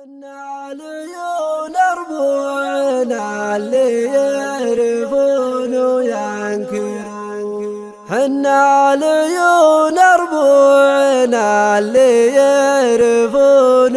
العيون ربوعنا اللي يعرفون وينكرون، حنا العيون ربوعنا اللي يعرفون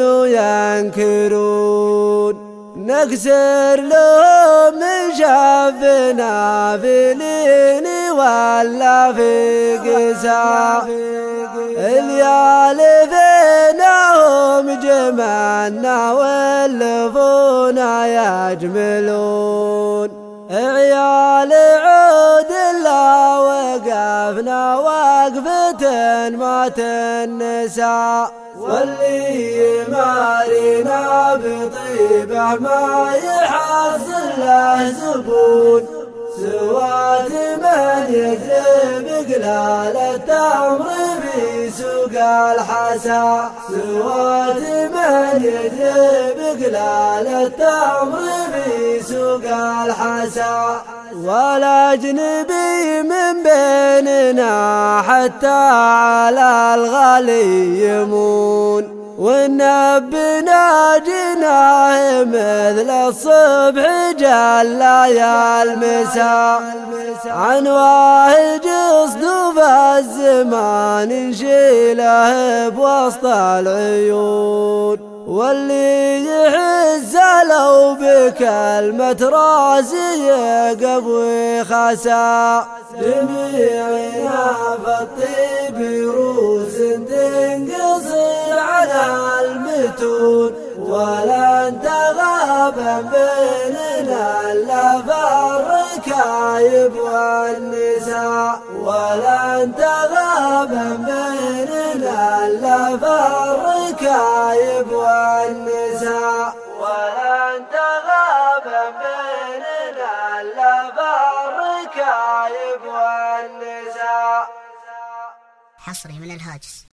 وينكرون، نكسر لهم من شافنا في لين ولا في قسا، الليالي فيناهم جمعنا واللفونا يجملون، عيال عود الله وقفنا وقفة ما تنسى، واللي يمارينا بطيبه ما يحصل له زبون، سوات من يجلب قلال التمر في سوق الحسا، سوات من يجلب قلال التمر في سوق الحسا، ولا أجنبي من بيننا حتى على الغالي يمون، ونبنا جناه مثل الصبح جلا يا المساء، عن واهج صدوف الزمان نشيله بوسط العيون، واللي يحز لو بكلمة راسي قبوي خسا، جميعنا فالطيب روس تنقصر على المتون، ولا انت غابا بيننا الا فالركايب والنساء، ولا انت غابا بيننا الا فالركايب والنساء، ولا انت غابا بيننا الا فالركايب والنساء. حصري من الهاجس.